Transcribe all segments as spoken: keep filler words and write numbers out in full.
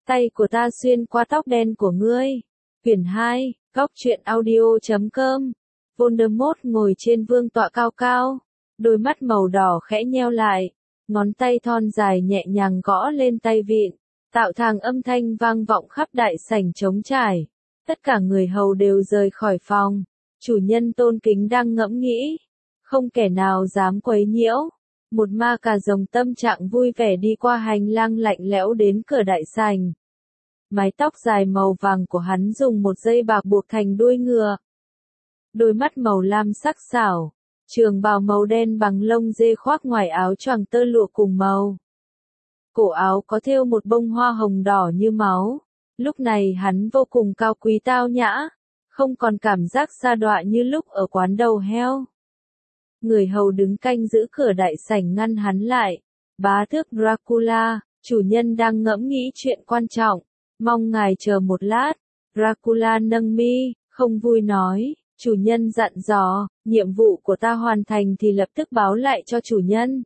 Tay của ta xuyên qua tóc đen của ngươi. Quyển hai, góc truyện audio chấm com. Voldemort ngồi trên vương tọa cao cao, đôi mắt màu đỏ khẽ nheo lại, ngón tay thon dài nhẹ nhàng gõ lên tay vịn, tạo thành âm thanh vang vọng khắp đại sảnh trống trải. Tất cả người hầu đều rời khỏi phòng, chủ nhân tôn kính đang ngẫm nghĩ, không kẻ nào dám quấy nhiễu. Một ma cà rồng tâm trạng vui vẻ đi qua hành lang lạnh lẽo đến cửa đại sảnh. Mái tóc dài màu vàng của hắn dùng một dây bạc buộc thành đuôi ngựa. Đôi mắt màu lam sắc sảo, trường bào màu đen bằng lông dê khoác ngoài áo choàng tơ lụa cùng màu. Cổ áo có thêu một bông hoa hồng đỏ như máu. Lúc này hắn vô cùng cao quý tao nhã, không còn cảm giác sa đọa như lúc ở quán đầu heo. Người hầu đứng canh giữ cửa đại sảnh ngăn hắn lại. Bá tước Dracula, chủ nhân đang ngẫm nghĩ chuyện quan trọng, mong ngài chờ một lát. Dracula nâng mi, không vui nói, chủ nhân dặn dò, nhiệm vụ của ta hoàn thành thì lập tức báo lại cho chủ nhân.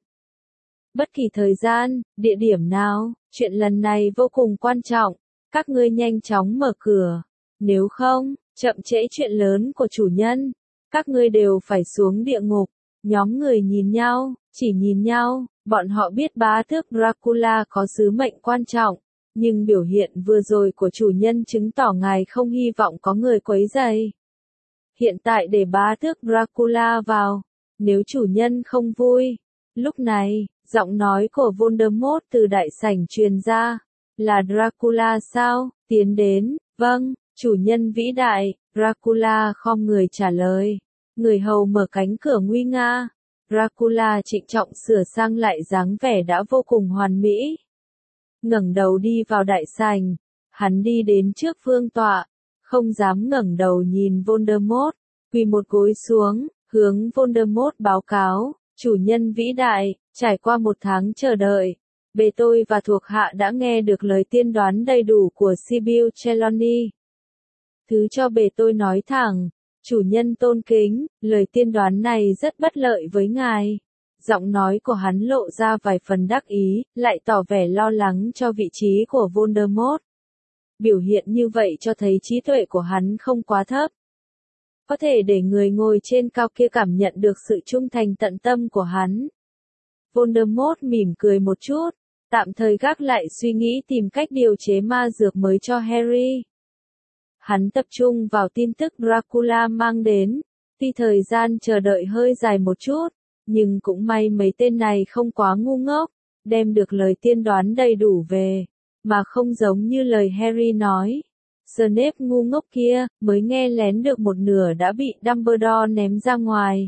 Bất kỳ thời gian, địa điểm nào, chuyện lần này vô cùng quan trọng, các ngươi nhanh chóng mở cửa, nếu không, chậm trễ chuyện lớn của chủ nhân, các ngươi đều phải xuống địa ngục. Nhóm người nhìn nhau, chỉ nhìn nhau, bọn họ biết bá tước Dracula có sứ mệnh quan trọng, nhưng biểu hiện vừa rồi của chủ nhân chứng tỏ ngài không hy vọng có người quấy rầy. Hiện tại để bá tước Dracula vào, nếu chủ nhân không vui. Lúc này, giọng nói của Voldemort từ đại sảnh truyền ra, là Dracula sao, tiến đến, vâng, chủ nhân vĩ đại, Dracula khom người trả lời. Người hầu mở cánh cửa nguy nga, Dracula trịnh trọng sửa sang lại dáng vẻ đã vô cùng hoàn mỹ. Ngẩng đầu đi vào đại sảnh, hắn đi đến trước vương tọa, không dám ngẩng đầu nhìn Voldemort, quỳ một gối xuống, hướng Voldemort báo cáo, chủ nhân vĩ đại, trải qua một tháng chờ đợi, bề tôi và thuộc hạ đã nghe được lời tiên đoán đầy đủ của Sibyl Trelawney. Thứ cho bề tôi nói thẳng, chủ nhân tôn kính, lời tiên đoán này rất bất lợi với ngài. Giọng nói của hắn lộ ra vài phần đắc ý, lại tỏ vẻ lo lắng cho vị trí của Voldemort. Biểu hiện như vậy cho thấy trí tuệ của hắn không quá thấp. Có thể để người ngồi trên cao kia cảm nhận được sự trung thành tận tâm của hắn. Voldemort mỉm cười một chút, tạm thời gác lại suy nghĩ tìm cách điều chế ma dược mới cho Harry. Hắn tập trung vào tin tức Dracula mang đến, tuy thời gian chờ đợi hơi dài một chút, nhưng cũng may mấy tên này không quá ngu ngốc, đem được lời tiên đoán đầy đủ về, mà không giống như lời Harry nói. Snape ngu ngốc kia, mới nghe lén được một nửa đã bị Dumbledore ném ra ngoài.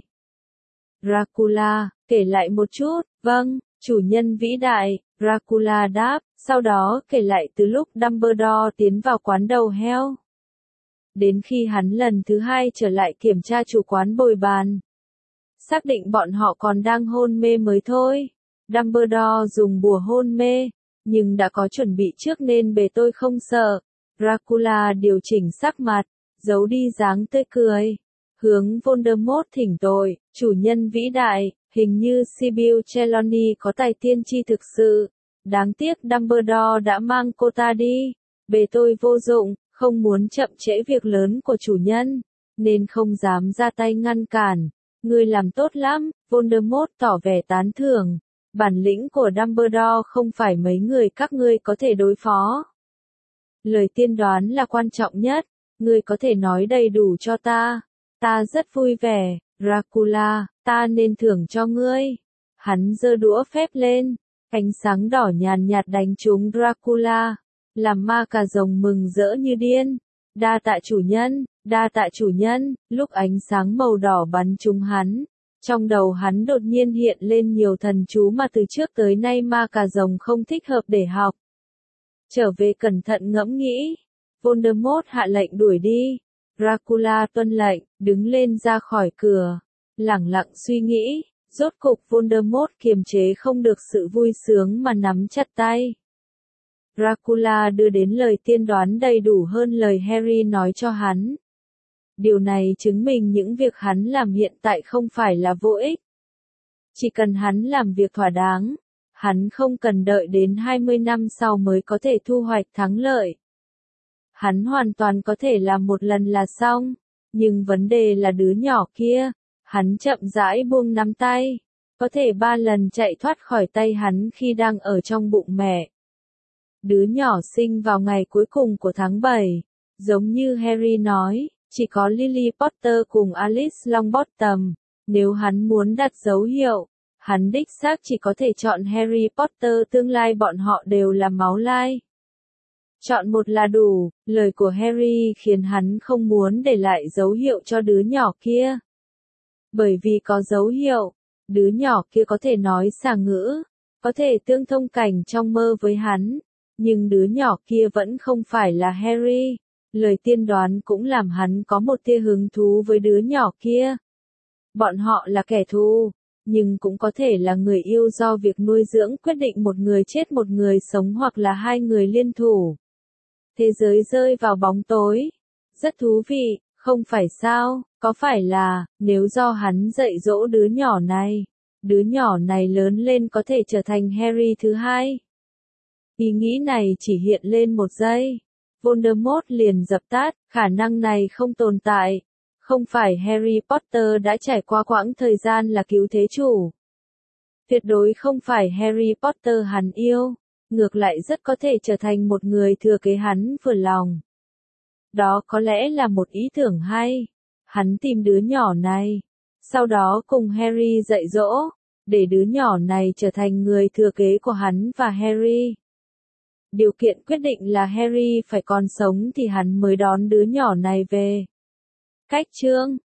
Dracula, kể lại một chút, vâng, chủ nhân vĩ đại, Dracula đáp, sau đó kể lại từ lúc Dumbledore tiến vào quán đầu heo. Đến khi hắn lần thứ hai trở lại kiểm tra chủ quán bồi bàn. Xác định bọn họ còn đang hôn mê mới thôi. Dumbledore dùng bùa hôn mê, nhưng đã có chuẩn bị trước nên bề tôi không sợ. Dracula điều chỉnh sắc mặt, giấu đi dáng tươi cười. Hướng Voldemort thỉnh tội, chủ nhân vĩ đại, hình như Sibyl Trelawney có tài tiên tri thực sự. Đáng tiếc Dumbledore đã mang cô ta đi. Bề tôi vô dụng, không muốn chậm trễ việc lớn của chủ nhân, nên không dám ra tay ngăn cản. Ngươi làm tốt lắm, Voldemort tỏ vẻ tán thưởng. Bản lĩnh của Dumbledore không phải mấy người các ngươi có thể đối phó. Lời tiên đoán là quan trọng nhất, ngươi có thể nói đầy đủ cho ta. Ta rất vui vẻ, Dracula, ta nên thưởng cho ngươi. Hắn giơ đũa phép lên, ánh sáng đỏ nhàn nhạt đánh trúng Dracula. Làm ma cà rồng mừng rỡ như điên. Đa tạ chủ nhân, đa tạ chủ nhân, lúc ánh sáng màu đỏ bắn trúng hắn. Trong đầu hắn đột nhiên hiện lên nhiều thần chú mà từ trước tới nay ma cà rồng không thích hợp để học. Trở về cẩn thận ngẫm nghĩ. Voldemort hạ lệnh đuổi đi. Dracula tuân lệnh, đứng lên ra khỏi cửa. Lẳng lặng suy nghĩ, rốt cục Voldemort kiềm chế không được sự vui sướng mà nắm chặt tay. Dracula đưa đến lời tiên đoán đầy đủ hơn lời Harry nói cho hắn. Điều này chứng minh những việc hắn làm hiện tại không phải là vô ích. Chỉ cần hắn làm việc thỏa đáng, Hắn không cần đợi đến hai mươi năm sau mới có thể thu hoạch thắng lợi. Hắn hoàn toàn có thể làm một lần là xong, nhưng vấn đề là đứa nhỏ kia. Hắn chậm rãi buông nắm tay, có thể ba lần chạy thoát khỏi tay hắn khi đang ở trong bụng mẹ. Đứa nhỏ sinh vào ngày cuối cùng của tháng bảy, giống như Harry nói, chỉ có Lily Potter cùng Alice Longbottom. Nếu hắn muốn đặt dấu hiệu, hắn đích xác chỉ có thể chọn Harry Potter, tương lai bọn họ đều là máu lai. Chọn một là đủ, lời của Harry khiến hắn không muốn để lại dấu hiệu cho đứa nhỏ kia. Bởi vì có dấu hiệu, đứa nhỏ kia có thể nói xà ngữ, có thể tương thông cảnh trong mơ với hắn, nhưng đứa nhỏ kia vẫn không phải là Harry. Lời tiên đoán cũng làm hắn có một tia hứng thú với đứa nhỏ kia. Bọn họ là kẻ thù, nhưng cũng có thể là người yêu do việc nuôi dưỡng quyết định một người chết một người sống hoặc là hai người liên thủ. Thế giới rơi vào bóng tối. Rất thú vị, không phải sao, có phải là, nếu do hắn dạy dỗ đứa nhỏ này, đứa nhỏ này lớn lên có thể trở thành Harry thứ hai? Ý nghĩ này chỉ hiện lên một giây. Voldemort liền dập tắt, khả năng này không tồn tại. Không phải Harry Potter đã trải qua quãng thời gian là cứu thế chủ. Tuyệt đối không phải Harry Potter hắn yêu, ngược lại rất có thể trở thành một người thừa kế hắn vừa lòng. Đó có lẽ là một ý tưởng hay. Hắn tìm đứa nhỏ này, sau đó cùng Harry dạy dỗ, để đứa nhỏ này trở thành người thừa kế của hắn và Harry. Điều kiện quyết định là Harry phải còn sống thì hắn mới đón đứa nhỏ này về. Cách chương